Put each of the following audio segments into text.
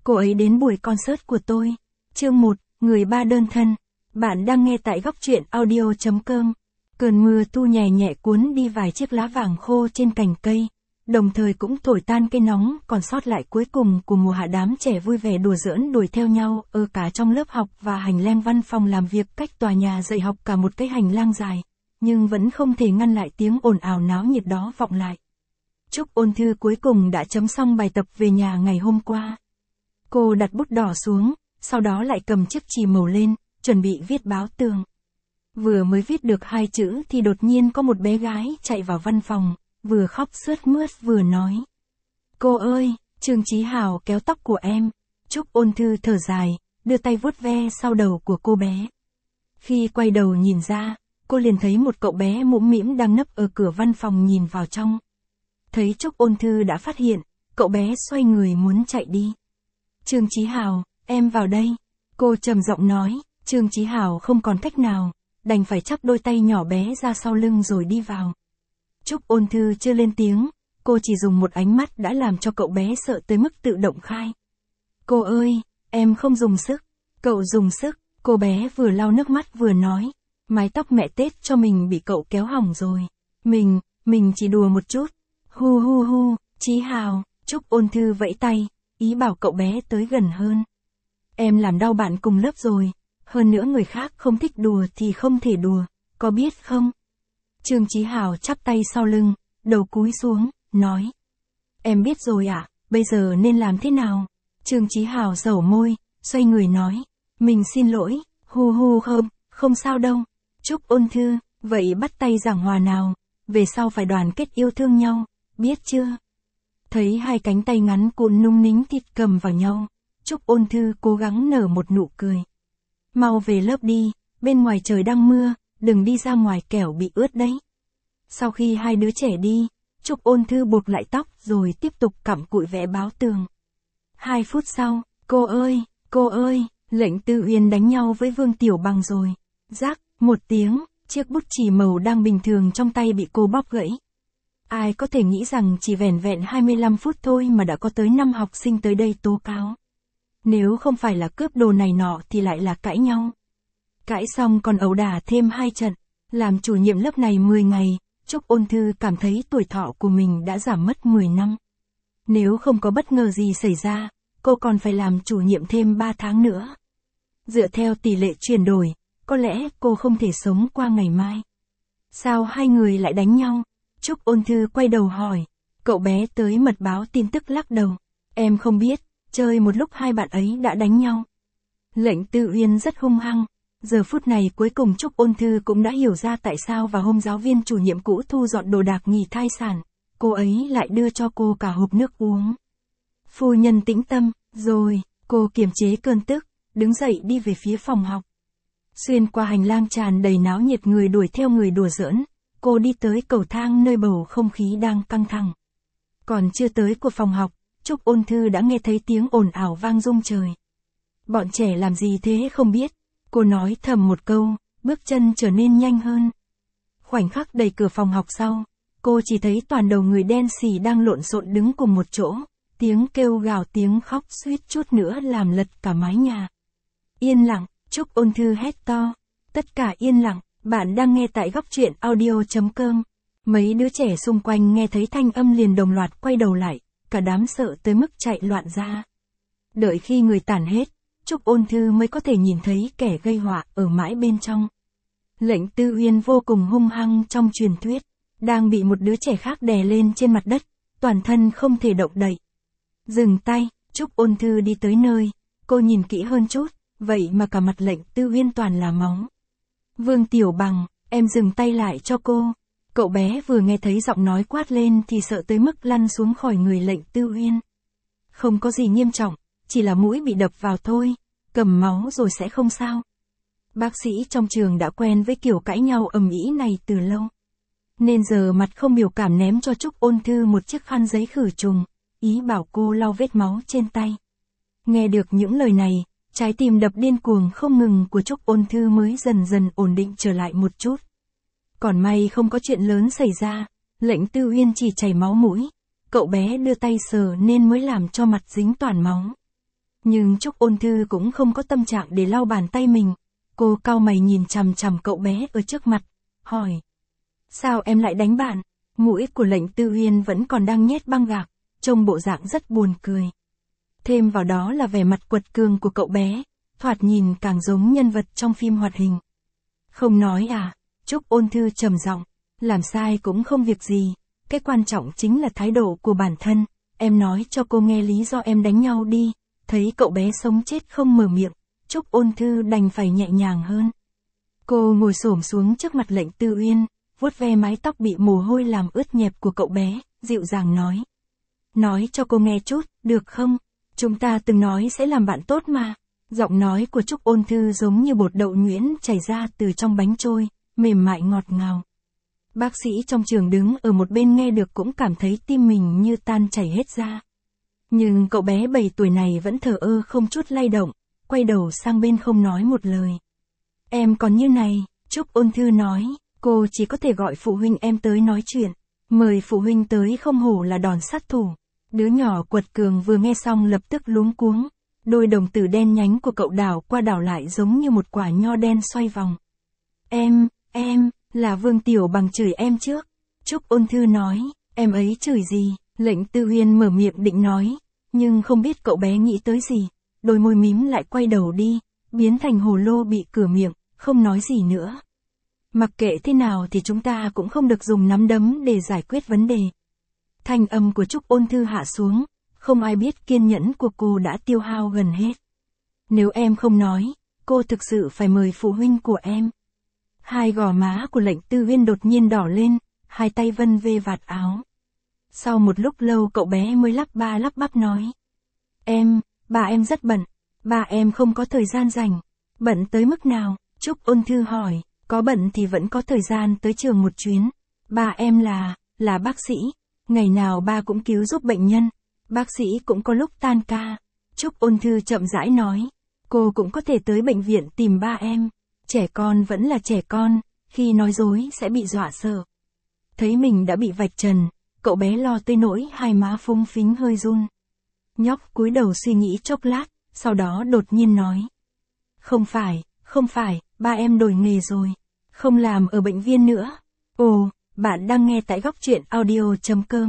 Cô ấy đến buổi concert của tôi. Chương 1, người ba đơn thân. Bạn đang nghe tại góc truyện audio.com. Cơn mưa tu nhẹ nhẹ cuốn đi vài chiếc lá vàng khô trên cành cây, đồng thời cũng thổi tan cây nóng còn sót lại cuối cùng của mùa hạ. Đám trẻ vui vẻ đùa giỡn đuổi theo nhau ở cả trong lớp học và hành lang văn phòng làm việc cách tòa nhà dạy học cả một cái hành lang dài, nhưng vẫn không thể ngăn lại tiếng ồn ào náo nhiệt đó vọng lại. Trúc Ôn Thư cuối cùng đã chấm xong bài tập về nhà ngày hôm qua. Cô đặt bút đỏ xuống, sau đó lại cầm chiếc chì màu lên, chuẩn bị viết báo tường. Vừa mới viết được 2 chữ thì đột nhiên có một bé gái chạy vào văn phòng, vừa khóc sướt mướt vừa nói. Cô ơi, Trương Chí Hào kéo tóc của em. Trúc Ôn Thư thở dài, đưa tay vuốt ve sau đầu của cô bé. Khi quay đầu nhìn ra, cô liền thấy một cậu bé mũm mĩm đang nấp ở cửa văn phòng nhìn vào trong. Thấy Trúc Ôn Thư đã phát hiện, cậu bé xoay người muốn chạy đi. Trương Chí Hào, em vào đây. Cô trầm giọng nói. Trương Chí Hào không còn cách nào, đành phải chắp đôi tay nhỏ bé ra sau lưng rồi đi vào. Trúc Ôn Thư chưa lên tiếng, cô chỉ dùng một ánh mắt đã làm cho cậu bé sợ tới mức tự động khai. Cô ơi, em không dùng sức. Cậu dùng sức. Cô bé vừa lau nước mắt vừa nói. Mái tóc mẹ Tết cho mình bị cậu kéo hỏng rồi. Mình chỉ đùa một chút. Hu hu hu, Chí Hào. Trúc Ôn Thư vẫy tay, ý bảo cậu bé tới gần hơn. Em làm đau bạn cùng lớp rồi. Hơn nữa người khác không thích đùa thì không thể đùa, có biết không? Trương Chí Hào chắp tay sau lưng, đầu cúi xuống, nói. Em biết rồi ạ, bây giờ nên làm thế nào? Trương Chí Hào dẩu môi, xoay người nói. Mình xin lỗi, hu hu không sao đâu. Trúc Ôn Thư, vậy bắt tay giảng hòa nào, về sau phải đoàn kết yêu thương nhau, biết chưa? Thấy hai cánh tay ngắn cuộn nung nính thịt cầm vào nhau, Trúc Ôn Thư cố gắng nở một nụ cười. Mau về lớp đi, bên ngoài trời đang mưa, đừng đi ra ngoài kẻo bị ướt đấy. Sau khi hai đứa trẻ đi, Trúc Ôn Thư buộc lại tóc rồi tiếp tục cặm cụi vẽ báo tường. 2 phút sau, cô ơi, Lệnh Tư Uyên đánh nhau với Vương Tiểu Bằng rồi. Rắc, một tiếng, chiếc bút chì màu đang bình thường trong tay bị cô bóp gãy. Ai có thể nghĩ rằng chỉ vẻn vẹn 25 phút thôi mà đã có tới 5 học sinh tới đây tố cáo. Nếu không phải là cướp đồ này nọ thì lại là cãi nhau. Cãi xong còn ẩu đả thêm 2 trận. Làm chủ nhiệm lớp này 10 ngày, Trúc Ôn Thư cảm thấy tuổi thọ của mình đã giảm mất 10 năm. Nếu không có bất ngờ gì xảy ra, cô còn phải làm chủ nhiệm thêm 3 tháng nữa. Dựa theo tỷ lệ chuyển đổi, có lẽ cô không thể sống qua ngày mai. Sao hai người lại đánh nhau? Trúc Ôn Thư quay đầu hỏi. Cậu bé tới mật báo tin tức lắc đầu. Em không biết, chơi một lúc hai bạn ấy đã đánh nhau. Lệnh Tư Uyên rất hung hăng. Giờ phút này cuối cùng Trúc Ôn Thư cũng đã hiểu ra tại sao vào hôm giáo viên chủ nhiệm cũ thu dọn đồ đạc nghỉ thai sản, cô ấy lại đưa cho cô cả hộp nước uống. Phu nhân tĩnh tâm, rồi, cô kiềm chế cơn tức, đứng dậy đi về phía phòng học. Xuyên qua hành lang tràn đầy náo nhiệt người đuổi theo người đùa giỡn, cô đi tới cầu thang nơi bầu không khí đang căng thẳng. Còn chưa tới của phòng học, Trúc Ôn Thư đã nghe thấy tiếng ồn ào vang rung trời. Bọn trẻ làm gì thế không biết. Cô nói thầm một câu, bước chân trở nên nhanh hơn. Khoảnh khắc đẩy cửa phòng học sau, cô chỉ thấy toàn đầu người đen xì đang lộn xộn đứng cùng một chỗ, tiếng kêu gào tiếng khóc suýt chút nữa làm lật cả mái nhà. Yên lặng, Trúc Ôn Thư hét to. Tất cả yên lặng, bạn đang nghe tại góc truyện audio.com. Mấy đứa trẻ xung quanh nghe thấy thanh âm liền đồng loạt quay đầu lại, cả đám sợ tới mức chạy loạn ra. Đợi khi người tản hết, Trúc Ôn Thư mới có thể nhìn thấy kẻ gây họa ở mãi bên trong. Lệnh Tư Uyên vô cùng hung hăng trong truyền thuyết, đang bị một đứa trẻ khác đè lên trên mặt đất, toàn thân không thể động đậy. Dừng tay, Trúc Ôn Thư đi tới nơi, cô nhìn kỹ hơn chút, vậy mà cả mặt Lệnh Tư Uyên toàn là máu. Vương Tiểu Bằng, em dừng tay lại cho cô. Cậu bé vừa nghe thấy giọng nói quát lên thì sợ tới mức lăn xuống khỏi người Lệnh Tư Uyên. Không có gì nghiêm trọng, chỉ là mũi bị đập vào thôi, cầm máu rồi sẽ không sao. Bác sĩ trong trường đã quen với kiểu cãi nhau ầm ĩ này từ lâu. Nên giờ mặt không biểu cảm ném cho Trúc Ôn Thư một chiếc khăn giấy khử trùng, ý bảo cô lau vết máu trên tay. Nghe được những lời này, trái tim đập điên cuồng không ngừng của Trúc Ôn Thư mới dần dần ổn định trở lại một chút. Còn may không có chuyện lớn xảy ra, Lệnh Tư Uyên chỉ chảy máu mũi, cậu bé đưa tay sờ nên mới làm cho mặt dính toàn máu. Nhưng Trúc Ôn Thư cũng không có tâm trạng để lau bàn tay mình. Cô cau mày nhìn chằm chằm cậu bé ở trước mặt, hỏi. Sao em lại đánh bạn? Mũi của Lệnh Tư Uyên vẫn còn đang nhét băng gạc, trông bộ dạng rất buồn cười. Thêm vào đó là vẻ mặt quật cường của cậu bé, thoạt nhìn càng giống nhân vật trong phim hoạt hình. Không nói à? Trúc Ôn Thư trầm giọng, làm sai cũng không việc gì, cái quan trọng chính là thái độ của bản thân, em nói cho cô nghe lý do em đánh nhau đi. Thấy cậu bé sống chết không mở miệng, Trúc Ôn Thư đành phải nhẹ nhàng hơn. Cô ngồi xổm xuống trước mặt Lệnh Tư Uyên, vuốt ve mái tóc bị mồ hôi làm ướt nhẹp của cậu bé, dịu dàng nói. Nói cho cô nghe chút, được không? Chúng ta từng nói sẽ làm bạn tốt mà. Giọng nói của Trúc Ôn Thư giống như bột đậu nhuyễn chảy ra từ trong bánh trôi, mềm mại ngọt ngào. Bác sĩ trong trường đứng ở một bên nghe được cũng cảm thấy tim mình như tan chảy hết ra. Nhưng cậu bé 7 tuổi này vẫn thờ ơ không chút lay động, quay đầu sang bên không nói một lời. Em còn như này, Trúc Ôn Thư nói, cô chỉ có thể gọi phụ huynh em tới nói chuyện. Mời phụ huynh tới không hổ là đòn sát thủ. Đứa nhỏ quật cường vừa nghe xong lập tức luống cuống. Đôi đồng tử đen nhánh của cậu đảo qua đảo lại giống như một quả nho đen xoay vòng. Em, là Vương Tiểu Bằng chửi em trước. Trúc Ôn Thư nói, em ấy chửi gì? Lệnh Tư Uyên mở miệng định nói, nhưng không biết cậu bé nghĩ tới gì. Đôi môi mím lại quay đầu đi, biến thành hồ lô bị cửa miệng, không nói gì nữa. Mặc kệ thế nào thì chúng ta cũng không được dùng nắm đấm để giải quyết vấn đề. Thanh âm của Trúc Ôn Thư hạ xuống, không ai biết kiên nhẫn của cô đã tiêu hao gần hết. Nếu em không nói, cô thực sự phải mời phụ huynh của em. Hai gò má của Lệnh Tư Uyên đột nhiên đỏ lên, hai tay vân vê vạt áo. Sau một lúc lâu cậu bé mới lắp ba lắp bắp nói. Bà em rất bận, bà em không có thời gian rảnh. Bận tới mức nào? Trúc Ôn Thư hỏi, có bận thì vẫn có thời gian tới trường một chuyến. Bà em là bác sĩ, ngày nào ba cũng cứu giúp bệnh nhân, bác sĩ cũng có lúc tan ca. Trúc Ôn Thư chậm rãi nói, cô cũng có thể tới bệnh viện tìm ba em. Trẻ con vẫn là trẻ con, khi nói dối sẽ bị dọa sợ. Thấy mình đã bị vạch trần, cậu bé lo tới nỗi hai má phúng phính hơi run. Nhóc cúi đầu suy nghĩ chốc lát, sau đó đột nhiên nói. Không phải, ba em đổi nghề rồi, không làm ở bệnh viện nữa. Ồ, bạn đang nghe tại góc truyện audio.com.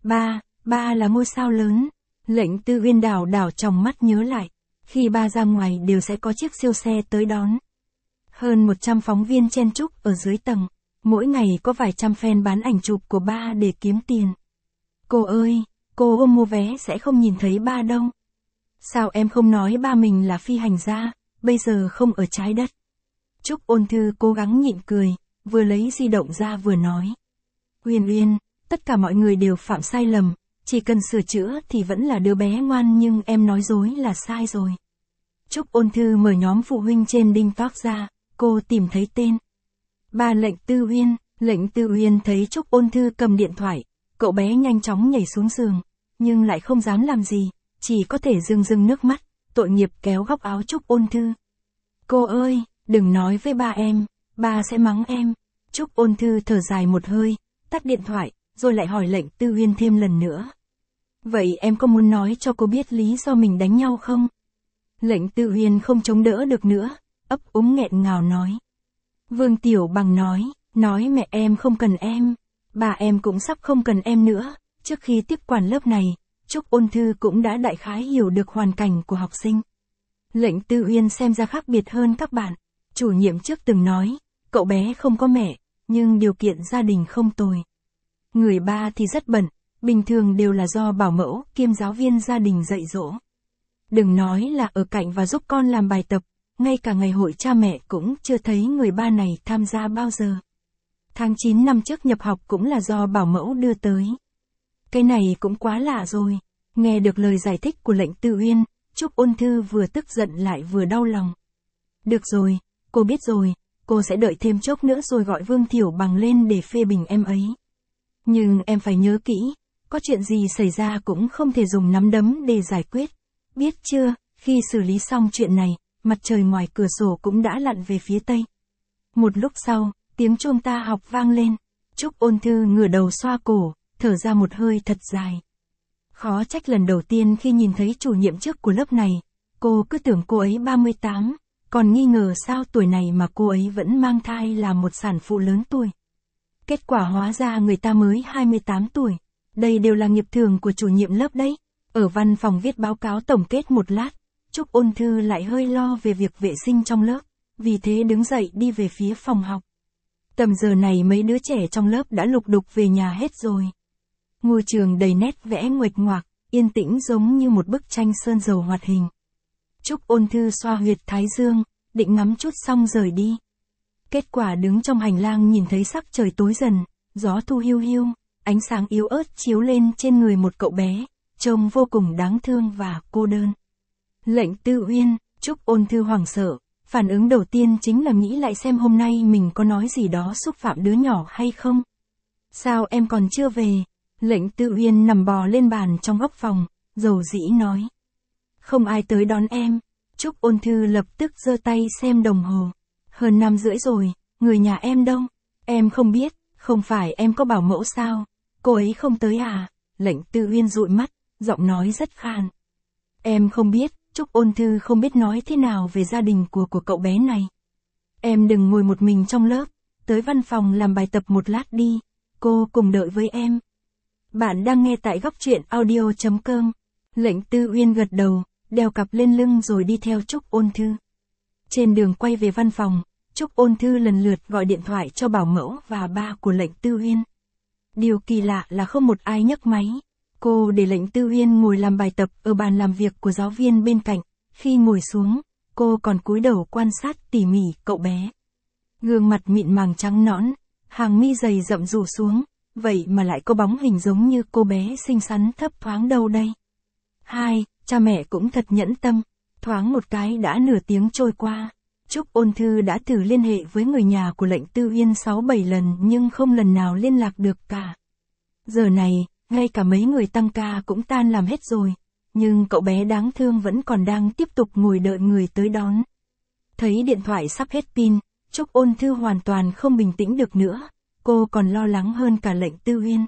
Ba là ngôi sao lớn. Lệnh Tư Uyên đảo trong mắt nhớ lại, khi ba ra ngoài đều sẽ có chiếc siêu xe tới đón. Hơn 100 phóng viên chen chúc ở dưới tầng, mỗi ngày có vài trăm fan bán ảnh chụp của ba để kiếm tiền. Cô ơi, cô ôm mua vé sẽ không nhìn thấy ba đâu. Sao em không nói ba mình là phi hành gia, bây giờ không ở trái đất? Trúc Ôn Thư cố gắng nhịn cười, vừa lấy di động ra vừa nói. Uyên, tất cả mọi người đều phạm sai lầm, chỉ cần sửa chữa thì vẫn là đứa bé ngoan, nhưng em nói dối là sai rồi. Trúc Ôn Thư mở nhóm phụ huynh trên TikTok ra, cô tìm thấy tên. Ba Lệnh Tư Uyên. Lệnh Tư Uyên thấy Trúc Ôn Thư cầm điện thoại, cậu bé nhanh chóng nhảy xuống giường, nhưng lại không dám làm gì, chỉ có thể rưng nước mắt, tội nghiệp kéo góc áo Trúc Ôn Thư. Cô ơi, đừng nói với ba em, ba sẽ mắng em. Trúc Ôn Thư thở dài một hơi, tắt điện thoại, rồi lại hỏi Lệnh Tư Uyên thêm lần nữa. Vậy em có muốn nói cho cô biết lý do mình đánh nhau không? Lệnh Tư Uyên không chống đỡ được nữa, ấp úng nghẹn ngào nói. Vương Tiểu Bằng nói mẹ em không cần em, bà em cũng sắp không cần em nữa. Trước khi tiếp quản lớp này, Trúc Ôn Thư cũng đã đại khái hiểu được hoàn cảnh của học sinh. Lệnh Tư Uyên xem ra khác biệt hơn các bạn. Chủ nhiệm trước từng nói, cậu bé không có mẹ, nhưng điều kiện gia đình không tồi. Người ba thì rất bận, bình thường đều là do bảo mẫu kiêm giáo viên gia đình dạy dỗ. Đừng nói là ở cạnh và giúp con làm bài tập, ngay cả ngày hội cha mẹ cũng chưa thấy người ba này tham gia bao giờ. Tháng 9 năm trước nhập học cũng là do bảo mẫu đưa tới. Cái này cũng quá lạ rồi. Nghe được lời giải thích của Lệnh Tư Uyên, Trúc Ôn Thư vừa tức giận lại vừa đau lòng. Được rồi, cô biết rồi, cô sẽ đợi thêm chốc nữa rồi gọi Vương Thiểu Bằng lên để phê bình em ấy. Nhưng em phải nhớ kỹ, có chuyện gì xảy ra cũng không thể dùng nắm đấm để giải quyết. Biết chưa, khi xử lý xong chuyện này, mặt trời ngoài cửa sổ cũng đã lặn về phía tây. Một lúc sau, tiếng chuông ta học vang lên. Trúc Ôn Thư ngửa đầu xoa cổ, thở ra một hơi thật dài. Khó trách lần đầu tiên khi nhìn thấy chủ nhiệm trước của lớp này, Cô cứ tưởng cô ấy 38, còn nghi ngờ sao tuổi này mà cô ấy vẫn mang thai là một sản phụ lớn tuổi. Kết quả hóa ra người ta mới 28 tuổi. Đây đều là nghiệp thường của chủ nhiệm lớp đấy. Ở văn phòng viết báo cáo tổng kết một lát, Trúc Ôn Thư lại hơi lo về việc vệ sinh trong lớp, vì thế đứng dậy đi về phía phòng học. Tầm giờ này mấy đứa trẻ trong lớp đã lục đục về nhà hết rồi. Ngôi trường đầy nét vẽ nguệch ngoạc, yên tĩnh giống như một bức tranh sơn dầu hoạt hình. Trúc Ôn Thư xoa huyệt thái dương, định ngắm chút xong rời đi. Kết quả đứng trong hành lang nhìn thấy sắc trời tối dần, gió thu hiu hiu, ánh sáng yếu ớt chiếu lên trên người một cậu bé, trông vô cùng đáng thương và cô đơn. Lệnh Tư Uyên, Trúc Ôn Thư hoảng sợ, phản ứng đầu tiên chính là nghĩ lại xem hôm nay mình có nói gì đó xúc phạm đứa nhỏ hay không. Sao em còn chưa về? Lệnh Tư Uyên nằm bò lên bàn trong góc phòng, dầu dĩ nói. Không ai tới đón em. Trúc Ôn Thư lập tức giơ tay xem đồng hồ. Hơn 5:30 rồi, người nhà em đâu? Em không biết, không phải em có bảo mẫu sao? Cô ấy không tới à? Lệnh Tư Uyên dụi mắt, giọng nói rất khan. Em không biết, Trúc Ôn Thư không biết nói thế nào về gia đình của cậu bé này. Em đừng ngồi một mình trong lớp, tới văn phòng làm bài tập một lát đi, cô cùng đợi với em. Bạn đang nghe tại góc truyện audio.com. Lệnh Tư Uyên gật đầu, đeo cặp lên lưng rồi đi theo Trúc Ôn Thư. Trên đường quay về văn phòng, Trúc Ôn Thư lần lượt gọi điện thoại cho bảo mẫu và ba của Lệnh Tư Uyên. Điều kỳ lạ là không một ai nhấc máy. Cô để Lệnh Tư Uyên ngồi làm bài tập ở bàn làm việc của giáo viên bên cạnh. Khi ngồi xuống, cô còn cúi đầu quan sát tỉ mỉ cậu bé. Gương mặt mịn màng trắng nõn, hàng mi dày rậm rủ xuống, vậy mà lại có bóng hình giống như cô bé xinh xắn thấp thoáng đâu đây. Cha mẹ cũng thật nhẫn tâm. Thoáng một cái đã nửa tiếng trôi qua. Trúc Ôn Thư đã thử liên hệ với người nhà của Lệnh Tư Uyên 6-7 lần nhưng không lần nào liên lạc được cả. Giờ này, ngay cả mấy người tăng ca cũng tan làm hết rồi. Nhưng cậu bé đáng thương vẫn còn đang tiếp tục ngồi đợi người tới đón. Thấy điện thoại sắp hết pin, Trúc Ôn Thư hoàn toàn không bình tĩnh được nữa. Cô còn lo lắng hơn cả Lệnh Tư Uyên.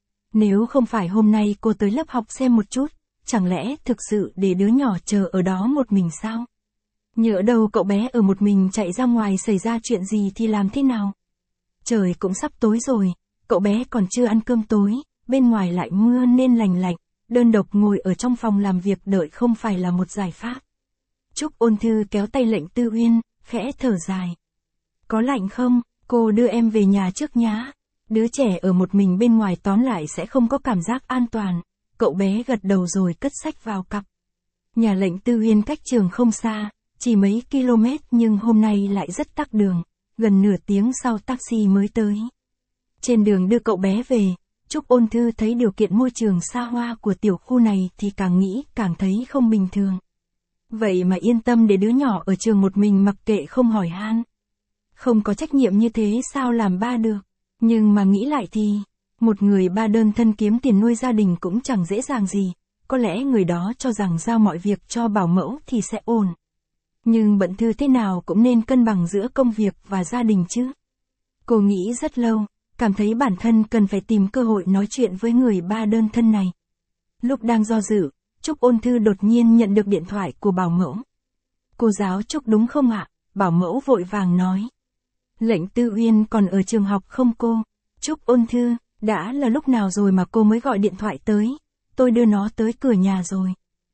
Nếu không phải hôm nay cô tới lớp học xem một chút, chẳng lẽ thực sự để đứa nhỏ chờ ở đó một mình sao? Nhỡ đâu cậu bé ở một mình chạy ra ngoài xảy ra chuyện gì thì làm thế nào? Trời cũng sắp tối rồi, cậu bé còn chưa ăn cơm tối, bên ngoài lại mưa nên lành lạnh, đơn độc ngồi ở trong phòng làm việc đợi không phải là một giải pháp. Trúc Ôn Thư kéo tay Lệnh Tư Uyên, khẽ thở dài. Có lạnh không? Cô đưa em về nhà trước nhá. Đứa trẻ ở một mình bên ngoài tóm lại sẽ không có cảm giác an toàn. Cậu bé gật đầu rồi cất sách vào cặp. Nhà Lệnh Tư Uyên cách trường không xa, chỉ mấy km nhưng hôm nay lại rất tắc đường, gần nửa tiếng sau taxi mới tới. Trên đường đưa cậu bé về, Trúc Ôn Thư thấy điều kiện môi trường xa hoa của tiểu khu này thì càng nghĩ càng thấy không bình thường. Vậy mà yên tâm để đứa nhỏ ở trường một mình mặc kệ không hỏi han. Không có trách nhiệm như thế sao làm ba được. Nhưng mà nghĩ lại thì, một người ba đơn thân kiếm tiền nuôi gia đình cũng chẳng dễ dàng gì. Có lẽ người đó cho rằng giao mọi việc cho bảo mẫu thì sẽ ổn. Nhưng bận thư thế nào cũng nên cân bằng giữa công việc và gia đình chứ. Cô nghĩ rất lâu, cảm thấy bản thân cần phải tìm cơ hội nói chuyện với người ba đơn thân này. Lúc đang do dự, Trúc Ôn Thư đột nhiên nhận được điện thoại của bảo mẫu. Cô giáo Trúc đúng không ạ? Bảo mẫu vội vàng nói. Lệnh Tư Uyên còn ở trường học không cô? Trúc Ôn Thư, đã là lúc nào rồi mà cô mới gọi điện thoại tới? Tôi đưa nó tới cửa nhà rồi.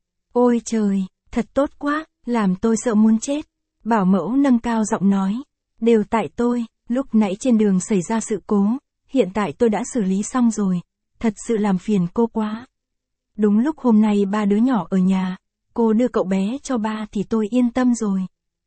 Ôi trời, thật tốt quá, làm tôi sợ muốn chết. Bảo mẫu nâng cao giọng nói. Đều tại tôi, lúc nãy trên đường xảy ra sự cố, hiện tại tôi đã xử lý xong rồi. Thật sự làm phiền cô quá. Đúng lúc hôm nay ba đứa nhỏ ở nhà, cô đưa cậu bé cho ba thì tôi yên tâm rồi.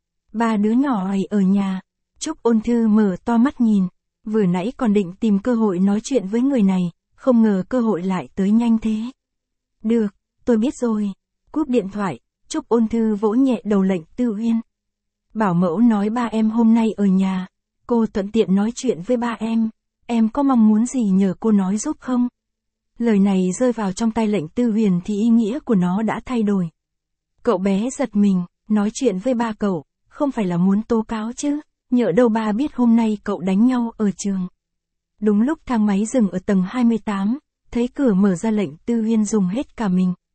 Ba đứa nhỏ ấy ở nhà. Trúc Ôn Thư mở to mắt nhìn, vừa nãy còn định tìm cơ hội nói chuyện với người này, không ngờ cơ hội lại tới nhanh thế. Được, tôi biết rồi. Cúp điện thoại, Trúc Ôn Thư vỗ nhẹ đầu Lệnh Tư Uyên. Bảo mẫu nói ba em hôm nay ở nhà, cô thuận tiện nói chuyện với ba em có mong muốn gì nhờ cô nói giúp không? Lời này rơi vào trong tay Lệnh Tư Uyên thì ý nghĩa của nó đã thay đổi. Cậu bé giật mình, nói chuyện với ba cậu, không phải là muốn tố cáo chứ, nhỡ đâu ba biết hôm nay cậu đánh nhau ở trường. Đúng lúc thang máy dừng ở tầng 28, thấy cửa mở ra Lệnh Tư Uyên dùng hết cả mình.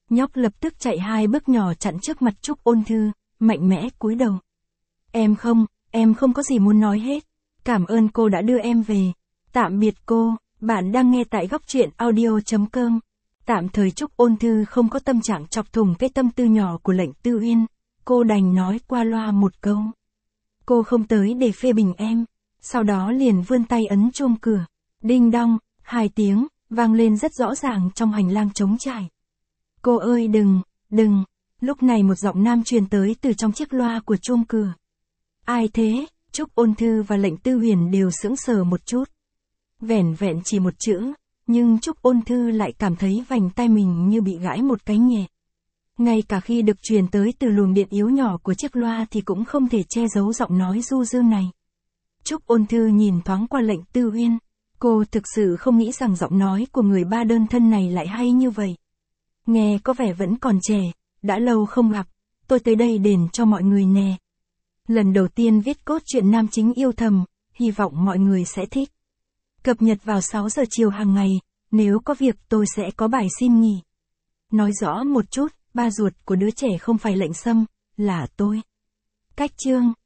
Nhóc lập tức chạy 2 bước nhỏ chặn trước mặt Trúc Ôn Thư, mạnh mẽ cúi đầu. Em không có gì muốn nói hết. Cảm ơn cô đã đưa em về. Tạm biệt cô, bạn đang nghe tại góc truyện audio.com. Tạm thời Trúc Ôn Thư không có tâm trạng chọc thủng cái tâm tư nhỏ của Lệnh Tư Uyên, cô đành nói qua loa một câu. Cô không tới để phê bình em, sau đó liền vươn tay ấn chuông cửa. Đinh đong, 2 tiếng, vang lên rất rõ ràng trong hành lang trống trải. Cô ơi đừng, lúc này một giọng nam truyền tới từ trong chiếc loa của chuông cửa. Ai thế? Trúc Ôn Thư và Lệnh Tư Huyền đều sững sờ một chút. Vẻn vẹn chỉ một chữ, nhưng Trúc Ôn Thư lại cảm thấy vành tai mình như bị gãi một cái nhẹ. Ngay cả khi được truyền tới từ luồng điện yếu nhỏ của chiếc loa thì cũng không thể che giấu giọng nói du dương này. Trúc Ôn Thư nhìn thoáng qua Lệnh Tư Uyên, cô thực sự không nghĩ rằng giọng nói của người ba đơn thân này lại hay như vậy. Nghe có vẻ vẫn còn trẻ, đã lâu không gặp, tôi tới đây đền cho mọi người nè. Lần đầu tiên viết cốt truyện nam chính yêu thầm, hy vọng mọi người sẽ thích. Cập nhật vào 6 giờ chiều hàng ngày, nếu có việc tôi sẽ có bài xin nghỉ. Nói rõ một chút, ba ruột của đứa trẻ không phải Lệnh Sâm, là tôi. Cách chương